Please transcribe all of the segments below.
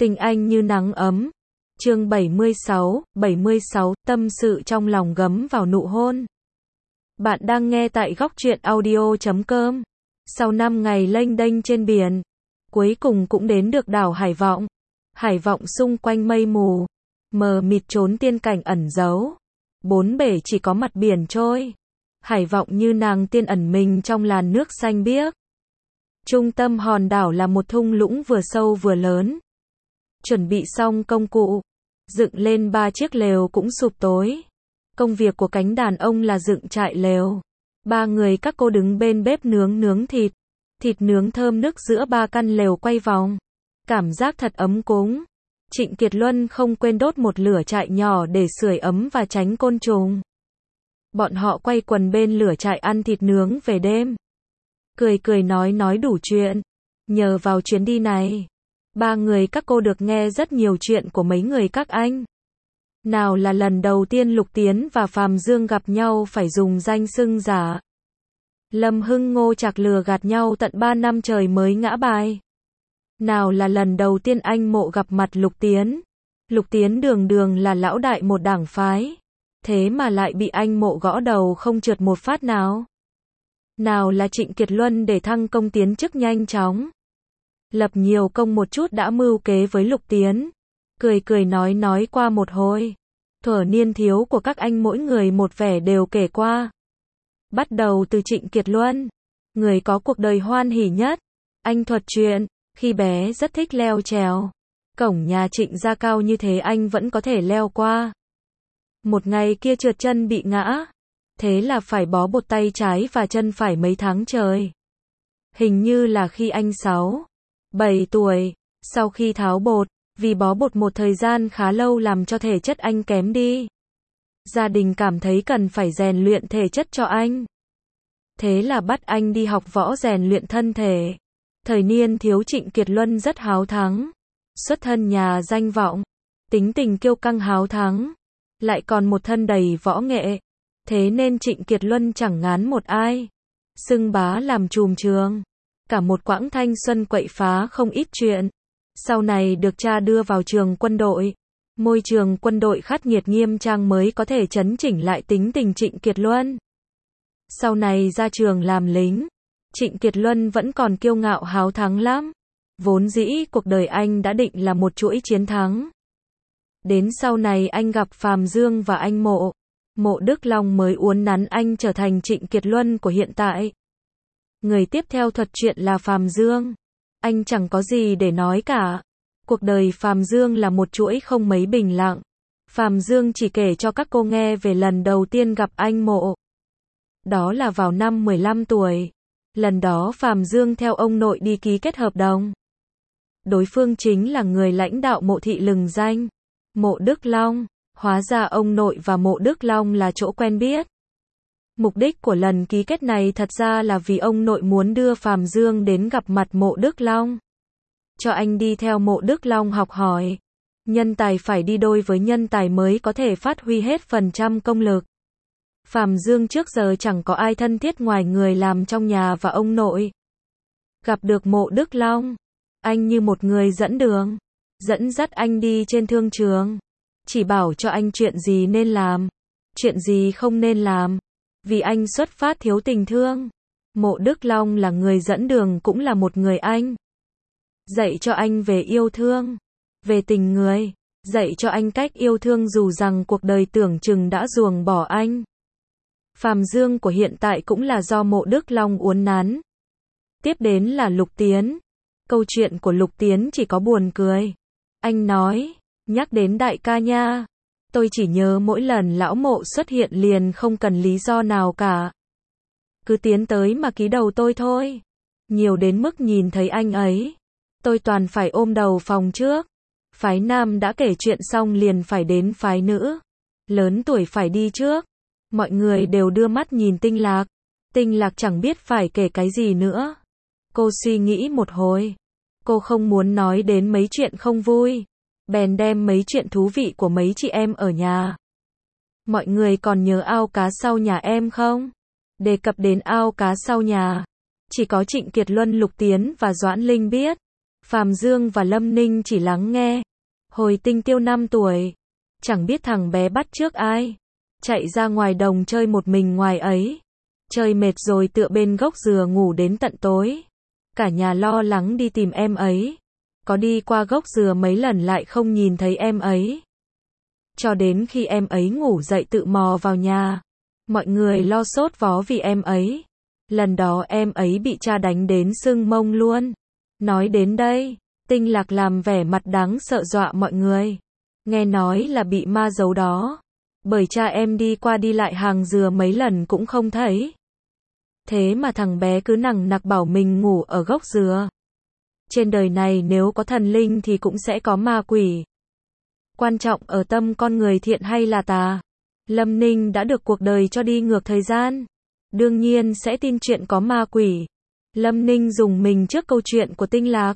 Tình anh như nắng ấm. Chương 76, tâm sự trong lòng gấm vào nụ hôn. Bạn đang nghe tại góc truyện audio.com. Sau 5 ngày lênh đênh trên biển, cuối cùng cũng đến được đảo Hải Vọng. Hải Vọng xung quanh mây mù, mờ mịt trốn tiên cảnh ẩn giấu. Bốn bể chỉ có mặt biển trôi. Hải Vọng như nàng tiên ẩn mình trong làn nước xanh biếc. Trung tâm hòn đảo là một thung lũng vừa sâu vừa lớn. Chuẩn bị xong công cụ, dựng lên 3 chiếc lều cũng sụp tối. Công việc của cánh đàn ông là dựng trại lều. 3 người các cô đứng bên bếp nướng thịt. Thịt nướng thơm nức giữa 3 căn lều quay vòng. Cảm giác thật ấm cúng. Trịnh Kiệt Luân không quên đốt một lửa trại nhỏ để sưởi ấm và tránh côn trùng. Bọn họ quay quần bên lửa trại ăn thịt nướng về đêm. Cười nói đủ chuyện. Nhờ vào chuyến đi này, 3 người các cô được nghe rất nhiều chuyện của mấy người các anh. Nào là lần đầu tiên Lục Tiến và Phàm Dương gặp nhau phải dùng danh xưng giả. Lâm Hưng Ngô Trạc lừa gạt nhau tận 3 năm trời mới ngã bài. Nào là lần đầu tiên anh Mộ gặp mặt Lục Tiến. Lục Tiến đường là lão đại một đảng phái. Thế mà lại bị anh Mộ gõ đầu không trượt một phát nào. Nào là Trịnh Kiệt Luân để thăng công tiến chức nhanh chóng. Lập nhiều công một chút đã mưu kế với Lục Tiến. Cười nói qua một hồi. Thuở niên thiếu của các anh mỗi người một vẻ đều kể qua. Bắt đầu từ Trịnh Kiệt Luân, người có cuộc đời hoan hỉ nhất. Anh thuật chuyện, khi bé rất thích leo trèo. Cổng nhà Trịnh ra cao như thế anh vẫn có thể leo qua. Một ngày kia trượt chân bị ngã. Thế là phải bó bột tay trái và chân phải mấy tháng trời. Hình như là khi anh 6-7 tuổi, sau khi tháo bột, vì bó bột một thời gian khá lâu làm cho thể chất anh kém đi. Gia đình cảm thấy cần phải rèn luyện thể chất cho anh. Thế là bắt anh đi học võ rèn luyện thân thể. Thời niên thiếu Trịnh Kiệt Luân rất háo thắng. Xuất thân nhà danh vọng, tính tình kiêu căng háo thắng, lại còn một thân đầy võ nghệ. Thế nên Trịnh Kiệt Luân chẳng ngán một ai. Xưng bá làm trùm trường. Cả một quãng thanh xuân quậy phá không ít chuyện. Sau này được cha đưa vào trường quân đội. Môi trường quân đội khắc nghiệt nghiêm trang mới có thể chấn chỉnh lại tính tình Trịnh Kiệt Luân. Sau này ra trường làm lính, Trịnh Kiệt Luân vẫn còn kiêu ngạo háo thắng lắm. Vốn dĩ cuộc đời anh đã định là một chuỗi chiến thắng. Đến sau này anh gặp Phàm Dương và anh Mộ. Mộ Đức Long mới uốn nắn anh trở thành Trịnh Kiệt Luân của hiện tại. Người tiếp theo thuật chuyện là Phàm Dương. Anh chẳng có gì để nói cả. Cuộc đời Phàm Dương là một chuỗi không mấy bình lặng. Phàm Dương chỉ kể cho các cô nghe về lần đầu tiên gặp anh Mộ. Đó là vào năm 15 tuổi. Lần đó Phàm Dương theo ông nội đi ký kết hợp đồng. Đối phương chính là người lãnh đạo Mộ thị lừng danh, Mộ Đức Long. Hóa ra ông nội và Mộ Đức Long là chỗ quen biết. Mục đích của lần ký kết này thật ra là vì ông nội muốn đưa Phàm Dương đến gặp mặt Mộ Đức Long. Cho anh đi theo Mộ Đức Long học hỏi. Nhân tài phải đi đôi với nhân tài mới có thể phát huy hết phần trăm công lực. Phàm Dương trước giờ chẳng có ai thân thiết ngoài người làm trong nhà và ông nội. Gặp được Mộ Đức Long, anh như một người dẫn đường, dẫn dắt anh đi trên thương trường. Chỉ bảo cho anh chuyện gì nên làm, chuyện gì không nên làm. Vì anh xuất phát thiếu tình thương. Mộ Đức Long là người dẫn đường cũng là một người anh. Dạy cho anh về yêu thương, về tình người. Dạy cho anh cách yêu thương dù rằng cuộc đời tưởng chừng đã ruồng bỏ anh. Phàm Dương của hiện tại cũng là do Mộ Đức Long uốn nắn. Tiếp đến là Lục Tiến. Câu chuyện của Lục Tiến chỉ có buồn cười. Anh nói, nhắc đến đại ca nha. Tôi chỉ nhớ mỗi lần lão Mộ xuất hiện liền không cần lý do nào cả. Cứ tiến tới mà ký đầu tôi thôi. Nhiều đến mức nhìn thấy anh ấy, tôi toàn phải ôm đầu phòng trước. Phái nam đã kể chuyện xong liền phải đến phái nữ. Lớn tuổi phải đi trước. Mọi người đều đưa mắt nhìn Tinh Lạc. Tinh Lạc chẳng biết phải kể cái gì nữa. Cô suy nghĩ một hồi. Cô không muốn nói đến mấy chuyện không vui. Bèn đem mấy chuyện thú vị của mấy chị em ở nhà. Mọi người còn nhớ ao cá sau nhà em không? Đề cập đến ao cá sau nhà, chỉ có Trịnh Kiệt Luân, Lục Tiến và Doãn Linh biết. Phàm Dương và Lâm Ninh chỉ lắng nghe. Hồi Tinh Tiêu 5 tuổi, chẳng biết thằng bé bắt chước ai, chạy ra ngoài đồng chơi một mình ngoài ấy. Chơi mệt rồi tựa bên gốc dừa ngủ đến tận tối. Cả nhà lo lắng đi tìm em ấy. Có đi qua gốc dừa mấy lần lại không nhìn thấy em ấy. Cho đến khi em ấy ngủ dậy tự mò vào nhà. Mọi người lo sốt vó vì em ấy. Lần đó em ấy bị cha đánh đến sưng mông luôn. Nói đến đây, Tinh Lạc làm vẻ mặt đáng sợ dọa mọi người. Nghe nói là bị ma giấu đó. Bởi cha em đi qua đi lại hàng dừa mấy lần cũng không thấy. Thế mà thằng bé cứ nằng nặc bảo mình ngủ ở gốc dừa. Trên đời này nếu có thần linh thì cũng sẽ có ma quỷ. Quan trọng ở tâm con người thiện hay là tà. Lâm Ninh đã được cuộc đời cho đi ngược thời gian. Đương nhiên sẽ tin chuyện có ma quỷ. Lâm Ninh dùng mình trước câu chuyện của Tinh Lạc.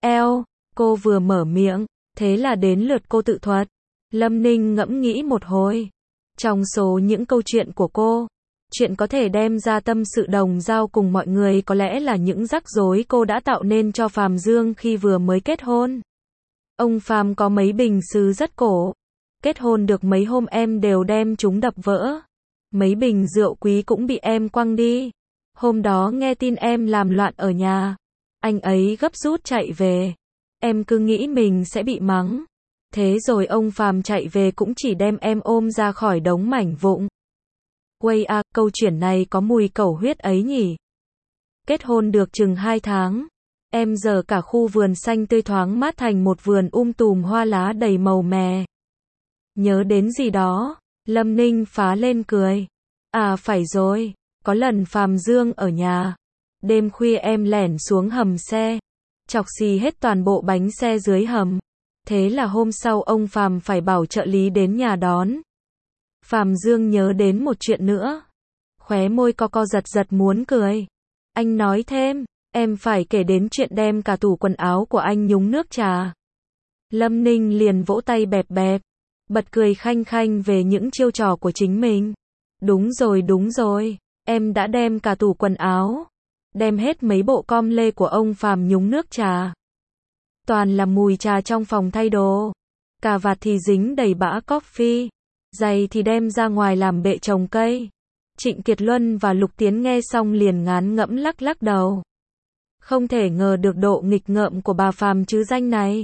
Cô vừa mở miệng, thế là đến lượt cô tự thuật. Lâm Ninh ngẫm nghĩ một hồi. Trong số những câu chuyện của cô, chuyện có thể đem ra tâm sự đồng giao cùng mọi người có lẽ là những rắc rối cô đã tạo nên cho Phàm Dương khi vừa mới kết hôn. Ông Phàm có mấy bình sứ rất cổ. Kết hôn được mấy hôm em đều đem chúng đập vỡ. Mấy bình rượu quý cũng bị em quăng đi. Hôm đó nghe tin em làm loạn ở nhà. Anh ấy gấp rút chạy về. Em cứ nghĩ mình sẽ bị mắng. Thế rồi ông Phàm chạy về cũng chỉ đem em ôm ra khỏi đống mảnh vụn. Quây à, câu chuyện này có mùi cẩu huyết ấy nhỉ. Kết hôn được chừng 2 tháng. Em giờ cả khu vườn xanh tươi thoáng mát thành một vườn tùm hoa lá đầy màu mè. Nhớ đến gì đó, Lâm Ninh phá lên cười. À phải rồi, có lần Phàm Dương ở nhà. Đêm khuya em lẻn xuống hầm xe. Chọc xì hết toàn bộ bánh xe dưới hầm. Thế là hôm sau ông Phàm phải bảo trợ lý đến nhà đón. Phàm Dương nhớ đến một chuyện nữa. Khóe môi co giật giật muốn cười. Anh nói thêm, em phải kể đến chuyện đem cả tủ quần áo của anh nhúng nước trà. Lâm Ninh liền vỗ tay bẹp bẹp, bật cười khanh khanh về những chiêu trò của chính mình. Đúng rồi, em đã đem cả tủ quần áo, đem hết mấy bộ com lê của ông Phàm nhúng nước trà. Toàn là mùi trà trong phòng thay đồ. Cà vạt thì dính đầy bã coffee. Giày thì đem ra ngoài làm bệ trồng cây. Trịnh Kiệt Luân và Lục Tiến nghe xong liền ngán ngẫm lắc lắc đầu. Không thể ngờ được độ nghịch ngợm của bà Phàm chứ danh này.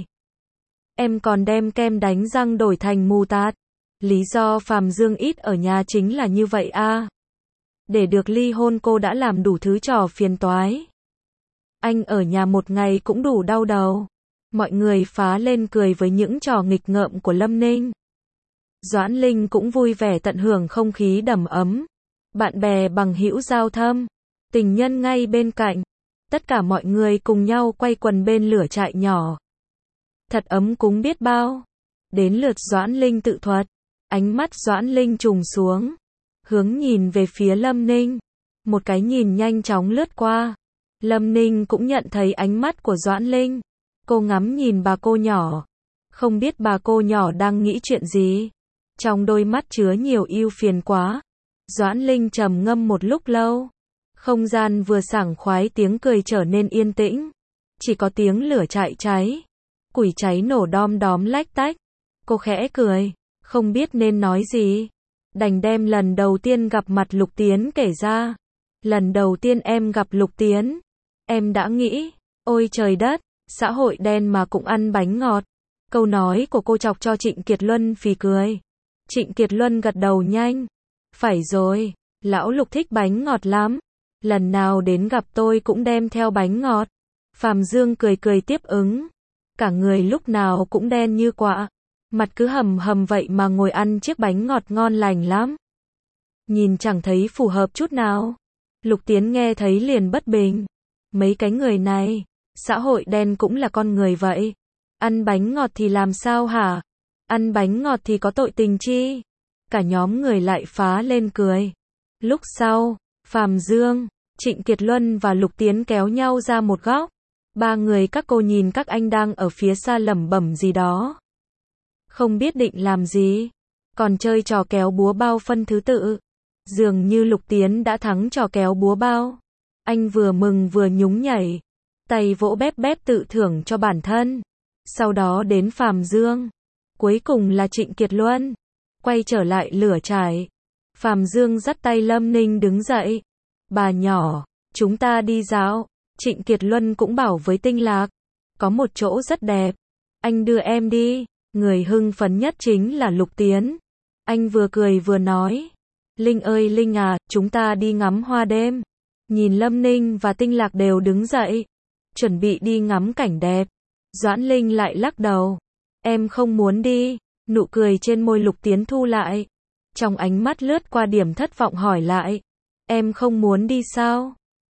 Em còn đem kem đánh răng đổi thành mù tạt. Lý do Phàm Dương ít ở nhà chính là như vậy à. Để được ly hôn cô đã làm đủ thứ trò phiền toái. Anh ở nhà một ngày cũng đủ đau đầu. Mọi người phá lên cười với những trò nghịch ngợm của Lâm Ninh. Doãn Linh cũng vui vẻ tận hưởng không khí đầm ấm. Bạn bè bằng hữu giao thâm. Tình nhân ngay bên cạnh. Tất cả mọi người cùng nhau quay quần bên lửa trại nhỏ. Thật ấm cúng biết bao. Đến lượt Doãn Linh tự thuật. Ánh mắt Doãn Linh trùng xuống. Hướng nhìn về phía Lâm Ninh. Một cái nhìn nhanh chóng lướt qua. Lâm Ninh cũng nhận thấy ánh mắt của Doãn Linh. Cô ngắm nhìn bà cô nhỏ. Không biết bà cô nhỏ đang nghĩ chuyện gì. Trong đôi mắt chứa nhiều ưu phiền quá. Doãn Linh trầm ngâm một lúc lâu. Không gian vừa sảng khoái tiếng cười trở nên yên tĩnh. Chỉ có tiếng lửa trại cháy. Củi cháy nổ đom đóm lách tách. Cô khẽ cười. Không biết nên nói gì. Đành đem lần đầu tiên gặp mặt Lục Tiến kể ra. Lần đầu tiên em gặp Lục Tiến. Em đã nghĩ. Ôi trời đất. Xã hội đen mà cũng ăn bánh ngọt. Câu nói của cô chọc cho Trịnh Kiệt Luân phì cười. Trịnh Kiệt Luân gật đầu nhanh. Phải rồi, lão Lục thích bánh ngọt lắm. Lần nào đến gặp tôi cũng đem theo bánh ngọt. Phàm Dương cười cười tiếp ứng. Cả người lúc nào cũng đen như quạ. Mặt cứ hầm hầm vậy mà ngồi ăn chiếc bánh ngọt ngon lành lắm. Nhìn chẳng thấy phù hợp chút nào. Lục Tiến nghe thấy liền bất bình. Mấy cái người này, xã hội đen cũng là con người vậy. Ăn bánh ngọt thì làm sao hả? Ăn bánh ngọt thì có tội tình chi? Cả nhóm người lại phá lên cười. Lúc sau, Phàm Dương, Trịnh Kiệt Luân và Lục Tiến kéo nhau ra một góc. Ba người các cô nhìn các anh đang ở phía xa lẩm bẩm gì đó. Không biết định làm gì. Còn chơi trò kéo búa bao phân thứ tự. Dường như Lục Tiến đã thắng trò kéo búa bao. Anh vừa mừng vừa nhún nhảy. tay vỗ bép bép tự thưởng cho bản thân. Sau đó đến Phàm Dương. Cuối cùng là Trịnh Kiệt Luân. Quay trở lại lửa trại. Phàm Dương dắt tay Lâm Ninh đứng dậy. Bà nhỏ, chúng ta đi dạo. Trịnh Kiệt Luân cũng bảo với Tinh Lạc. Có một chỗ rất đẹp. Anh đưa em đi. Người hưng phấn nhất chính là Lục Tiến. Anh vừa cười vừa nói. Linh ơi Linh à, chúng ta đi ngắm hoa đêm. Nhìn Lâm Ninh và Tinh Lạc đều đứng dậy. Chuẩn bị đi ngắm cảnh đẹp. Doãn Linh lại lắc đầu. Em không muốn đi. Nụ cười trên môi Lục Tiến thu lại. Trong ánh mắt lướt qua điểm thất vọng hỏi lại. Em không muốn đi sao?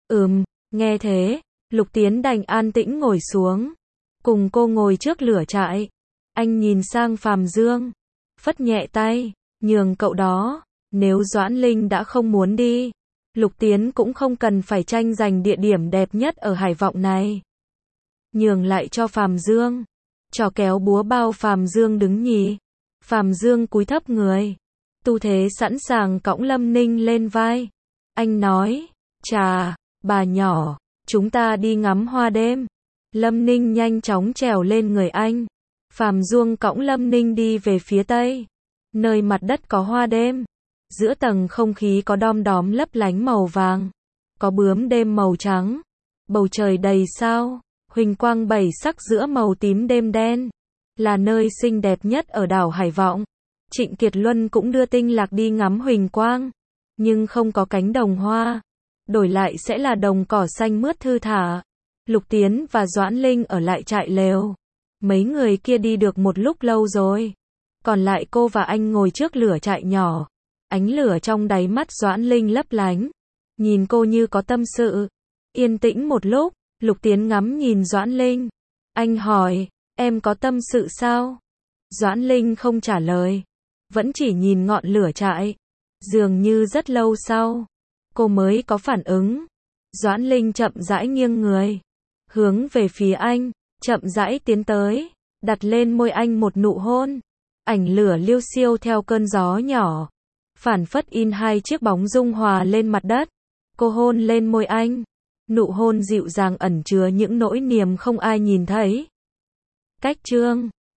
Nghe thế, Lục Tiến đành an tĩnh ngồi xuống. Cùng cô ngồi trước lửa trại. Anh nhìn sang Phàm Dương. Phất nhẹ tay, nhường cậu đó. Nếu Doãn Linh đã không muốn đi, Lục Tiến cũng không cần phải tranh giành địa điểm đẹp nhất ở Hải Vọng này. Nhường lại cho Phàm Dương. Trò kéo búa bao Phàm Dương đứng nhì. Phàm Dương cúi thấp người. Tu thế sẵn sàng cõng Lâm Ninh lên vai. Anh nói, chà, bà nhỏ, chúng ta đi ngắm hoa đêm. Lâm Ninh nhanh chóng trèo lên người anh. Phàm Dương cõng Lâm Ninh đi về phía tây. Nơi mặt đất có hoa đêm. Giữa tầng không khí có đom đóm lấp lánh màu vàng. Có bướm đêm màu trắng. Bầu trời đầy sao. Huỳnh quang bảy sắc giữa màu tím đêm đen. Là nơi xinh đẹp nhất ở đảo Hải Vọng. Trịnh Kiệt Luân cũng đưa Tinh Lạc đi ngắm huỳnh quang. Nhưng không có cánh đồng hoa. Đổi lại sẽ là đồng cỏ xanh mướt thư thả. Lục Tiến và Doãn Linh ở lại trại lều. Mấy người kia đi được một lúc lâu rồi. Còn lại cô và anh ngồi trước lửa trại nhỏ. Ánh lửa trong đáy mắt Doãn Linh lấp lánh. Nhìn cô như có tâm sự. Yên tĩnh một lúc, Lục Tiến ngắm nhìn Doãn Linh. Anh hỏi, em có tâm sự sao? Doãn Linh không trả lời. Vẫn chỉ nhìn ngọn lửa trại. Dường như rất lâu sau, cô mới có phản ứng. Doãn Linh chậm rãi nghiêng người. Hướng về phía anh, chậm rãi tiến tới. Đặt lên môi anh một nụ hôn. Ảnh lửa liêu xiêu theo cơn gió nhỏ. Phản phất in hai chiếc bóng dung hòa lên mặt đất. Cô hôn lên môi anh. Nụ hôn dịu dàng ẩn chứa những nỗi niềm không ai nhìn thấy. Cách chương